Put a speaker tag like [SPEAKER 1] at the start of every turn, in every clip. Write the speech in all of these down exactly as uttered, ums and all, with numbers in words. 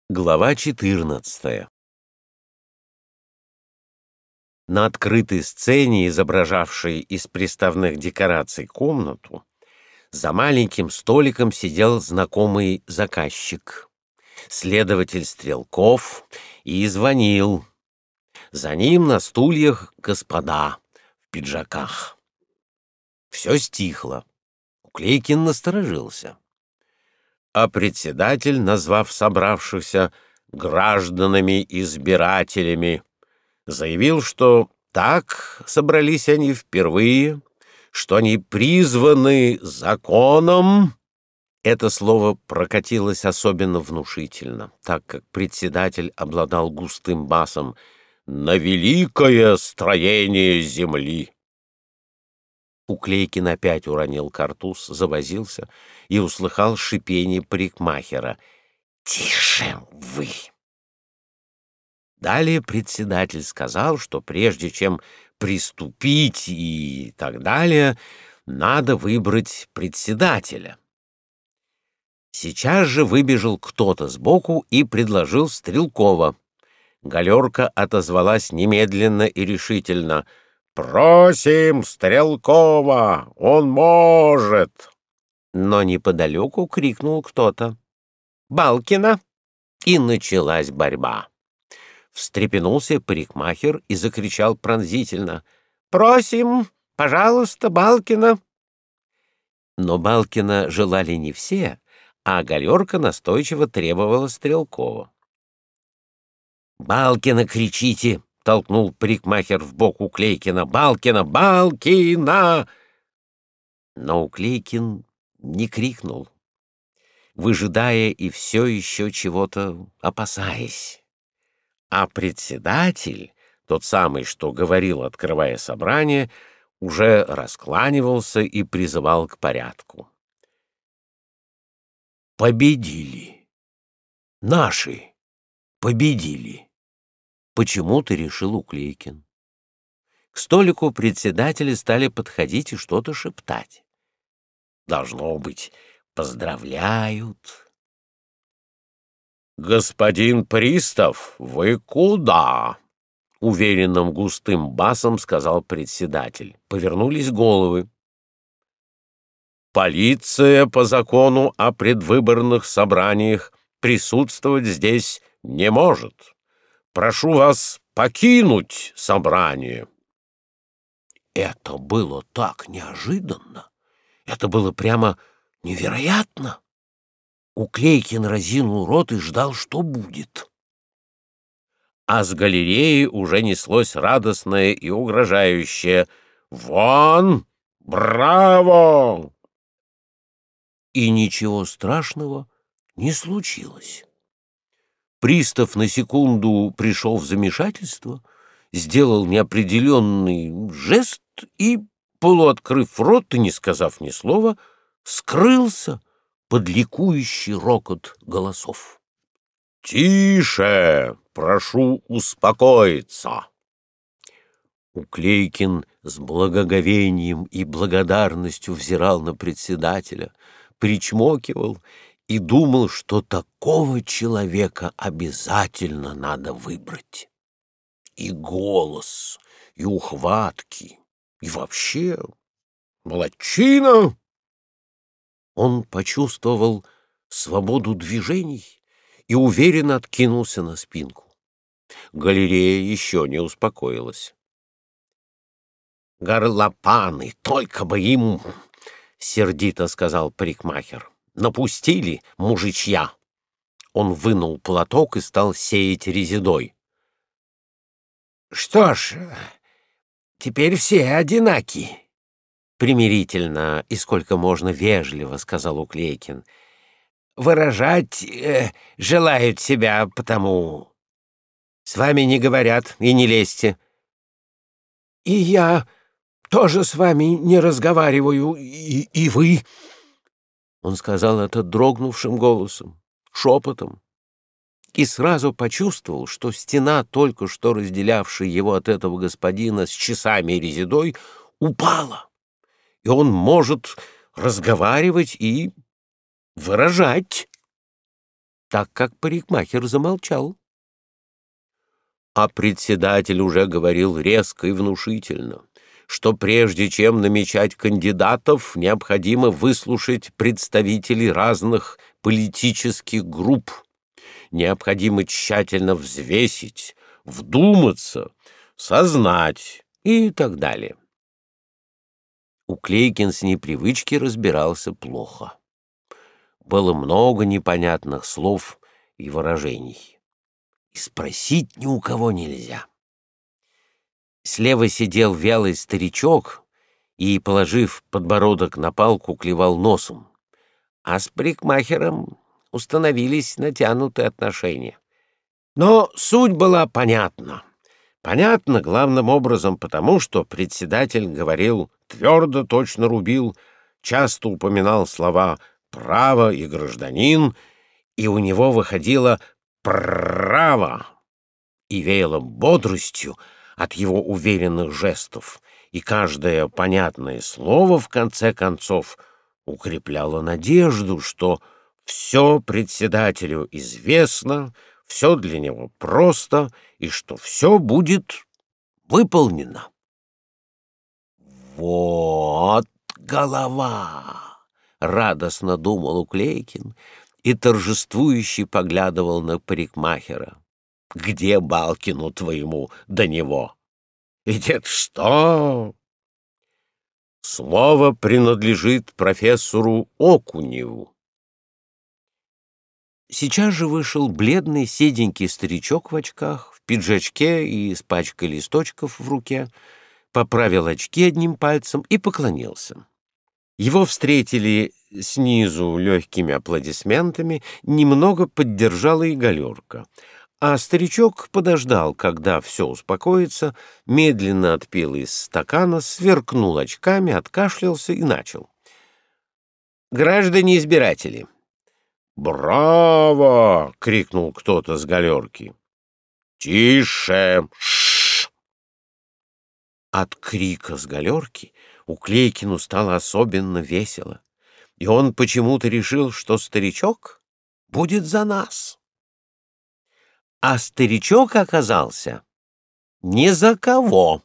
[SPEAKER 1] Глава четырнадцатая. На открытой сцене, изображавшей из приставных декораций комнату, за маленьким столиком сидел знакомый заказчик, следователь Стрелков, и звонил. За ним на стульях господа в пиджаках. Все стихло. Уклейкин насторожился. А председатель, назвав собравшихся гражданами-избирателями, заявил, что так собрались они впервые, что они призваны законом. Это слово прокатилось особенно внушительно, так как председатель обладал густым басом «на великое строение земли». Уклейкин опять уронил картуз, завозился и услыхал шипение парикмахера. «Тише вы!» Далее председатель сказал, что прежде чем приступить и так далее, надо выбрать председателя. Сейчас же выбежал кто-то сбоку и предложил Стрелкова. Галерка отозвалась немедленно и решительно: «Просим Стрелкова, он может!» Но неподалеку крикнул кто-то: «Балкина!» И началась борьба. Встрепенулся парикмахер и закричал пронзительно: «Просим, пожалуйста, Балкина!» Но Балкина желали не все, а галерка настойчиво требовала Стрелкова. «Балкина кричите!» — толкнул парикмахер в бок Уклейкина. «Балкина! Балкина!» Но Уклейкин не крикнул, выжидая и все еще чего-то опасаясь. А председатель, тот самый, что говорил, открывая собрание, уже раскланивался и призывал к порядку. «Победили! Наши победили!» Почему-то решил Уклейкин. К столику председатели стали подходить и что-то шептать. Должно быть, поздравляют. «Господин пристав, вы куда?» — уверенным густым басом сказал председатель. Повернулись головы. «Полиция по закону о предвыборных собраниях присутствовать здесь не может. Прошу вас покинуть собрание». Это было так неожиданно, это было прямо невероятно. Уклейкин разинул рот и ждал, что будет. А с галереи уже неслось радостное и угрожающее «Вон! Браво!» И ничего страшного не случилось. Пристав на секунду пришел в замешательство, сделал неопределенный жест и, полуоткрыв рот и не сказав ни слова, скрылся под ликующий рокот голосов. «Тише! Прошу успокоиться!» Уклейкин с благоговением и благодарностью взирал на председателя, причмокивал и думал, что такого человека обязательно надо выбрать. И голос, и ухватки, и вообще молодчина. Он почувствовал свободу движений и уверенно откинулся на спинку. Галерея еще не успокоилась. «Горлопаны, только бы им!» — сердито сказал парикмахер. «Напустили мужичья!» Он вынул платок и стал сеять резидой. «Что ж, теперь все одинаки», — примирительно и сколько можно вежливо сказал Уклейкин. «Выражать э, желают себя, потому с вами не говорят и не лезьте». «И я тоже с вами не разговариваю, и, и вы...» Он сказал это дрогнувшим голосом, шепотом, и сразу почувствовал, что стена, только что разделявшая его от этого господина с часами и резидой, упала, и он может разговаривать и выражать. так как парикмахер замолчал. А председатель уже говорил резко и внушительно, что прежде чем намечать кандидатов, необходимо выслушать представителей разных политических групп, необходимо тщательно взвесить, вдуматься, сознать и так далее. Уклейкин с непривычки разбирался плохо. Было много непонятных слов и выражений. И спросить ни у кого нельзя. Слева сидел вялый старичок и, положив подбородок на палку, клевал носом. А с парикмахером установились натянутые отношения. Но суть была понятна. Понятно главным образом потому, что председатель говорил твердо, точно рубил, часто упоминал слова «право» и «гражданин», и у него выходило «право» и веяло бодростью от его уверенных жестов, и каждое понятное слово, в конце концов, укрепляло надежду, что все председателю известно, все для него просто, и что все будет выполнено. «Вот голова!» — радостно думал Уклейкин и торжествующе поглядывал на парикмахера. «Где Балкину твоему до него? Ведь это что?» Слово принадлежит профессору Окуневу. Сейчас же вышел бледный седенький старичок в очках, в пиджачке и с пачкой листочков в руке, поправил очки одним пальцем и поклонился. Его встретили снизу легкими аплодисментами, немного поддержала и галерка. А старичок подождал, когда все успокоится, медленно отпил из стакана, сверкнул очками, откашлялся и начал. «Граждане избиратели!» «Браво!» — крикнул кто-то с галерки. «Тише! Ш-ш-ш!» От крика с галерки Уклейкину стало особенно весело, и он почему-то решил, что старичок будет за нас. А старичок оказался ни за кого.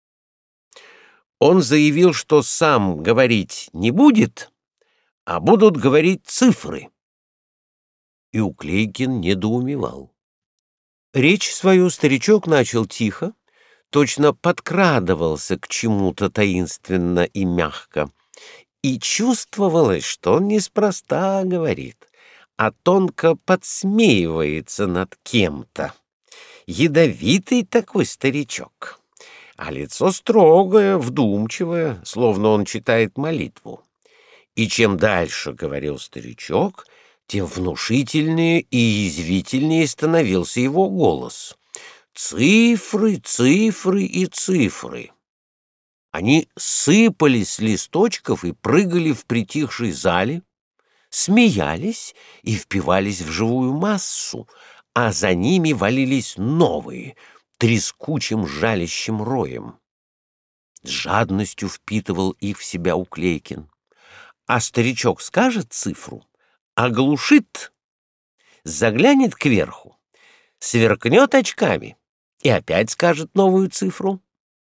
[SPEAKER 1] Он заявил, что сам говорить не будет, а будут говорить цифры. И Уклейкин недоумевал. Речь свою старичок начал тихо, точно подкрадывался к чему-то таинственно и мягко, и чувствовалось, что он неспроста говорит, а тонко подсмеивается над кем-то. Ядовитый такой старичок, а лицо строгое, вдумчивое, словно он читает молитву. И чем дальше говорил старичок, тем внушительнее и язвительнее становился его голос. Цифры, цифры и цифры. Они сыпались с листочков и прыгали в притихшей зале, смеялись и впивались в живую массу, а за ними валились новые, трескучим жалящим роем. С жадностью впитывал их в себя Уклейкин. А старичок скажет цифру, оглушит, заглянет кверху, сверкнет очками и опять скажет новую цифру.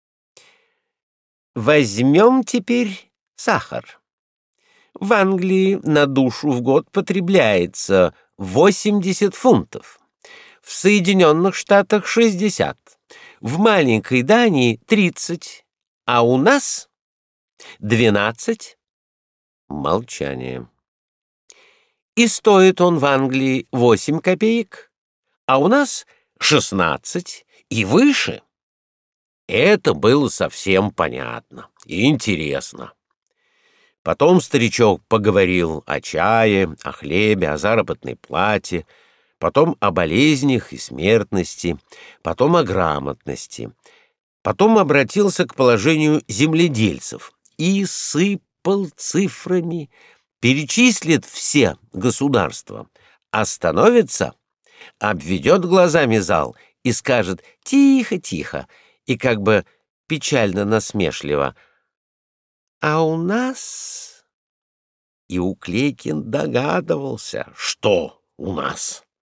[SPEAKER 1] Возьмем теперь сахар. В Англии на душу в год потребляется восемьдесят фунтов, в Соединенных Штатах шестьдесят, в маленькой Дании тридцать, а у нас двенадцать. Молчание. И стоит он в Англии восемь копеек, а у нас шестнадцать и выше. Это было совсем понятно и интересно. Потом старичок поговорил о чае, о хлебе, о заработной плате, потом о болезнях и смертности, потом о грамотности. Потом обратился к положению земледельцев и сыпал цифрами, перечислит все государства, остановится, обведет глазами зал и скажет «тихо-тихо» и как бы печально-насмешливо «А у нас...» И Уклейкин догадывался, что у нас.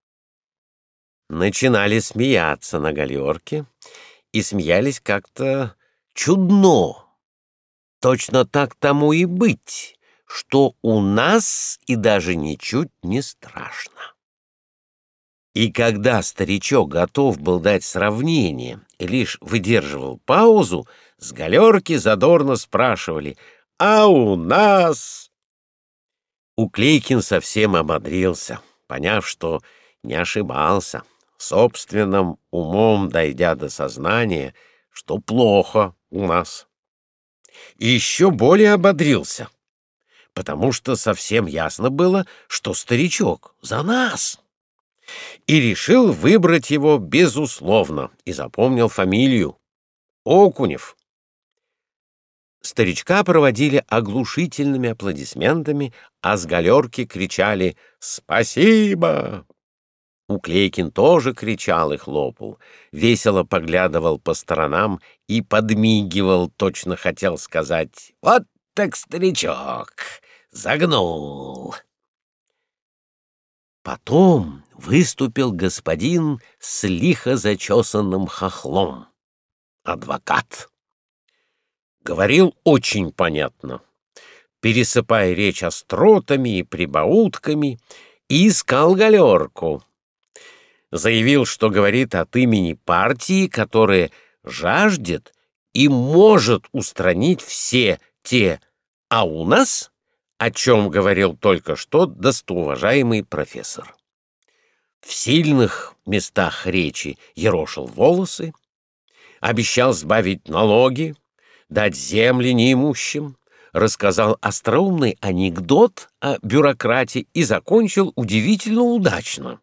[SPEAKER 1] начинали смеяться на галерке и смеялись как-то чудно. Точно так тому и быть, что у нас и даже ничуть не страшно. И когда старичок готов был дать сравнение и лишь выдерживал паузу, с галерки задорно спрашивали: «А у нас?» Уклейкин совсем ободрился, поняв, что не ошибался, собственным умом дойдя до сознания, что плохо у нас. И еще более ободрился, потому что совсем ясно было, что старичок за нас. И решил выбрать его безусловно, и запомнил фамилию — Окунев. Старичка проводили оглушительными аплодисментами, а с галерки кричали «Спасибо!». Уклейкин тоже кричал и хлопал, весело поглядывал по сторонам и подмигивал, точно хотел сказать: «Вот так старичок! Загнул!». Потом выступил господин с лихо зачесанным хохлом, адвокат. Говорил очень понятно, пересыпая речь остротами и прибаутками, и искал галерку. Заявил, что говорит от имени партии, которая жаждет и может устранить все те «а у нас», о чем говорил только что достоуважаемый профессор. В сильных местах речи ерошил волосы, обещал сбавить налоги, дать земли неимущим, рассказал остроумный анекдот о бюрократе и закончил удивительно удачно.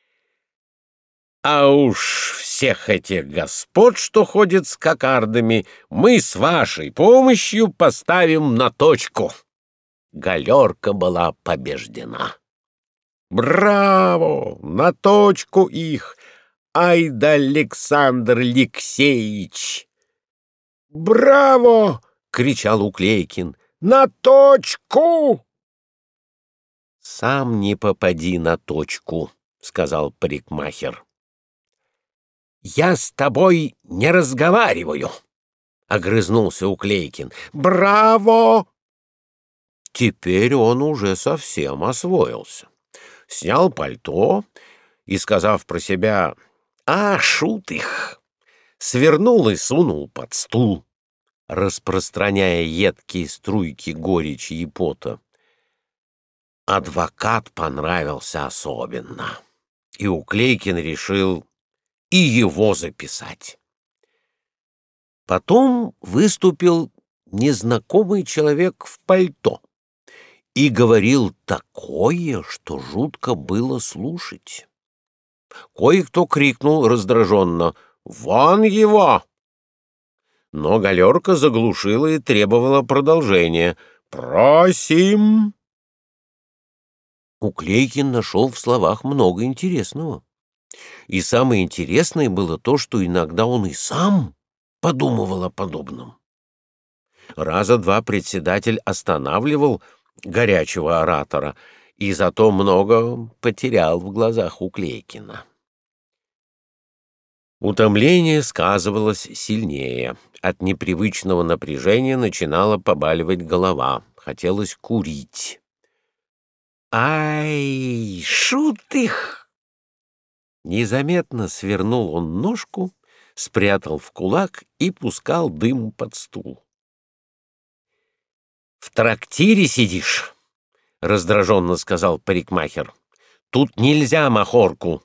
[SPEAKER 1] «А уж всех этих господ, что ходят с кокардами, мы с вашей помощью поставим на точку». Галерка была побеждена. «Браво! На точку их! Ай да Александр Алексеевич!» «Браво!» — кричал Уклейкин. «На точку!» «Сам не попади на точку», — сказал парикмахер. «Я с тобой не разговариваю», — огрызнулся Уклейкин. «Браво!» Теперь он уже совсем освоился. Снял пальто и, сказав про себя «А, шут их!», свернул и сунул под стул, распространяя едкие струйки горечи и пота. Адвокат понравился особенно, и Уклейкин решил и его записать. Потом выступил незнакомый человек в пальто и говорил такое, что жутко было слушать. Кое-кто крикнул раздраженно «Вон его!». Но галерка заглушила и требовала продолжения. «Просим!». Уклейкин нашел в словах много интересного. И самое интересное было то, что иногда он и сам подумывал о подобном. Раза два председатель останавливал горячего оратора, и зато много потерял в глазах Уклейкина. Утомление сказывалось сильнее. От непривычного напряжения начинала побаливать голова. Хотелось курить. «Ай, шут их!» Незаметно свернул он ножку, спрятал в кулак и пускал дым под стул. «В трактире сидишь?» — раздраженно сказал парикмахер. «Тут нельзя махорку».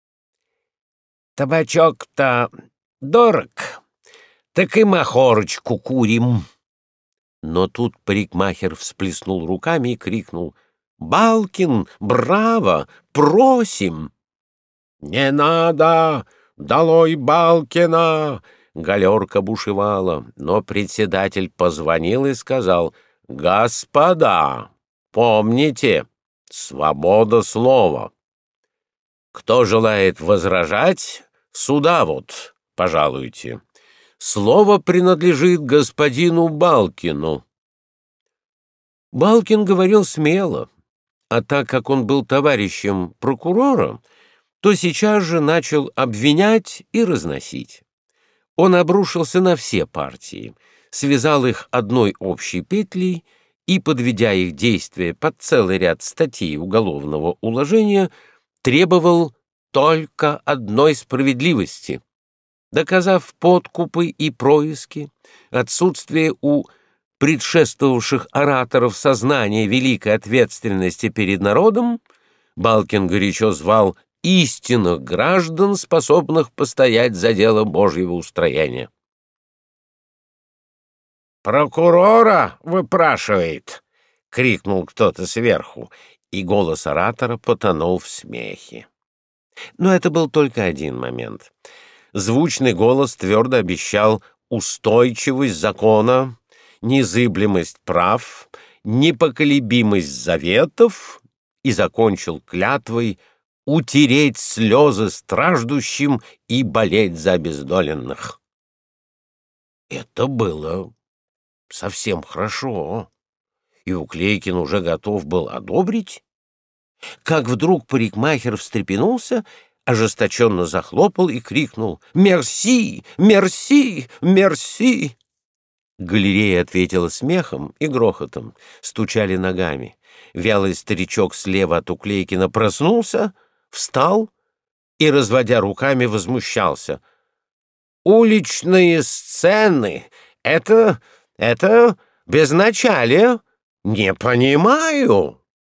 [SPEAKER 1] «Табачок-то дорог, так и махорочку курим». Но тут парикмахер всплеснул руками и крикнул: «Балкин, браво! Просим!» «Не надо! Долой Балкина!» Галерка бушевала, но председатель позвонил и сказал: «Господа, помните, свобода слова. Кто желает возражать, сюда вот, пожалуйте. Слово принадлежит господину Балкину». Балкин говорил смело, а так как он был товарищем прокурора, то сейчас же начал обвинять и разносить. Он обрушился на все партии, связал их одной общей петлей и, подведя их действия под целый ряд статей уголовного уложения, требовал только одной справедливости. Доказав подкупы и происки, отсутствие у предшествовавших ораторов сознания великой ответственности перед народом, Балкин горячо звал истинных граждан, способных постоять за дело Божьего устроения. «Прокурора выпрашивает!» — крикнул кто-то сверху, и голос оратора потонул в смехе. Но это был только один момент. Звучный голос твердо обещал устойчивость закона, незыблемость прав, непоколебимость заветов и закончил клятвой утереть слезы страждущим и болеть за обездоленных. Это было совсем хорошо, и Уклейкин уже готов был одобрить, как вдруг парикмахер встрепенулся, ожесточенно захлопал и крикнул: «Мерси! Мерси! Мерси!» Галерея ответила смехом и грохотом, стучали ногами. Вялый старичок слева от Уклейкина проснулся, встал и, разводя руками, возмущался. «Уличные сцены — это... это безначалие. Не понимаю».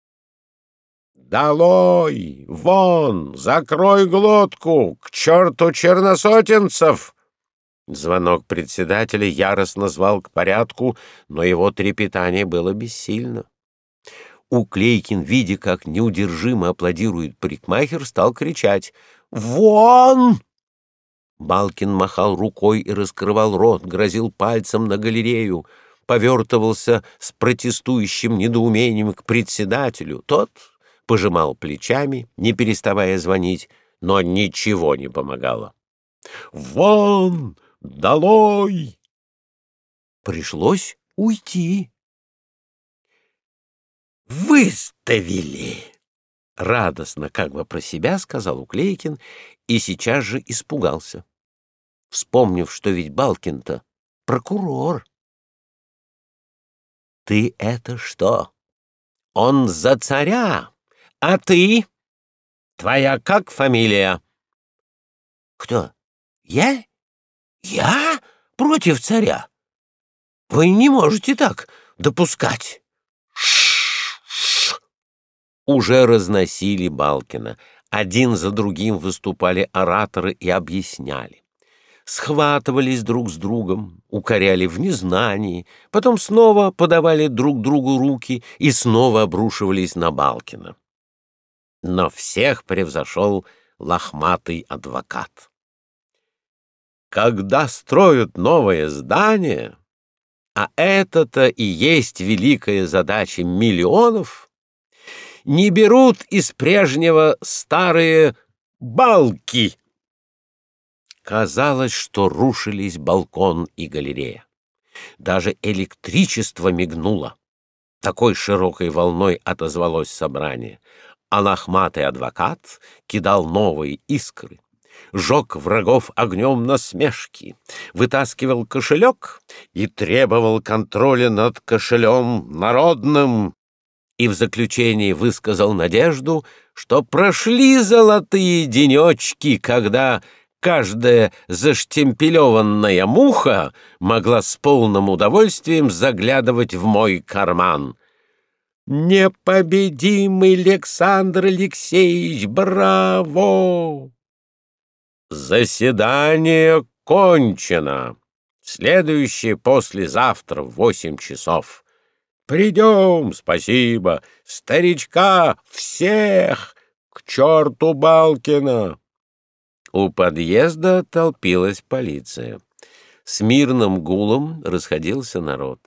[SPEAKER 1] «Долой! Вон! Закрой глотку! К черту черносотенцев!» Звонок председателя яростно звал к порядку, но его трепетание было бессильно. Уклейкин, видя, как неудержимо аплодирует парикмахер, стал кричать: «Вон!» Балкин махал рукой и раскрывал рот, грозил пальцем на галерею, повертывался с протестующим недоумением к председателю. Тот пожимал плечами, не переставая звонить, но ничего не помогало. «Вон! Долой!» Пришлось уйти. «Выставили!» — радостно, как бы про себя, сказал Уклейкин и сейчас же испугался, вспомнив, что ведь Балкин-то прокурор. «Ты это что? Он за царя! А ты? Твоя как фамилия?» «Кто? Я? Я? Против царя? Вы не можете так допускать!» Уже разносили Балкина. Один за другим выступали ораторы и объясняли. Схватывались друг с другом, укоряли в незнании, потом снова подавали друг другу руки и снова обрушивались на Балкина. Но всех превзошел лохматый адвокат. Когда строят новое здание, а это-то и есть великая задача миллионов, не берут из прежнего старые балки. Казалось, что рушились балкон и галерея. Даже электричество мигнуло. Такой широкой волной отозвалось собрание. А лохматый адвокат кидал новые искры, жег врагов огнем насмешки, вытаскивал кошелек и требовал контроля над кошелем народным, и в заключении высказал надежду, что прошли золотые денечки, когда каждая заштемпелеванная муха могла с полным удовольствием заглядывать в мой карман. «Непобедимый Александр Алексеевич! Браво!» Заседание кончено. Следующее послезавтра в восемь часов. Придем, спасибо. Старичка всех! К черту Балкина! У подъезда толпилась полиция. С мирным гулом расходился народ.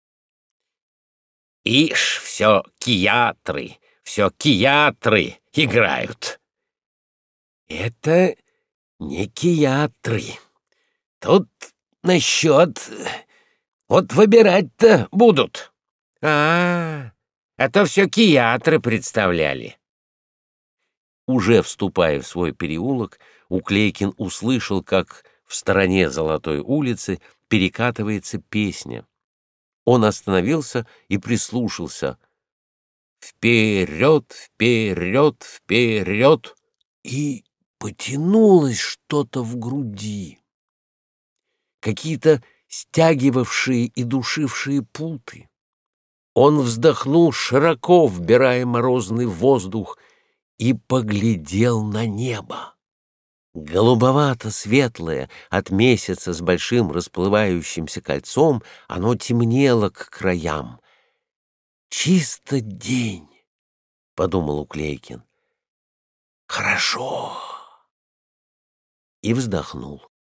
[SPEAKER 1] «Ишь, все киятры, все киятры играют!» «Это не киятры. Тут насчет... Вот выбирать-то будут. А, это все киятры представляли. Уже вступая в свой переулок, Уклейкин услышал, как в стороне Золотой улицы перекатывается песня. Он остановился и прислушался. «Вперед, вперед, вперед!» И потянулось что-то в груди. Какие-то стягивавшие и душившие путы. Он вздохнул широко, вбирая морозный воздух, и поглядел на небо. Голубовато-светлое от месяца с большим расплывающимся кольцом, оно темнело к краям. «Чисто день», — подумал Уклейкин. «Хорошо». И вздохнул.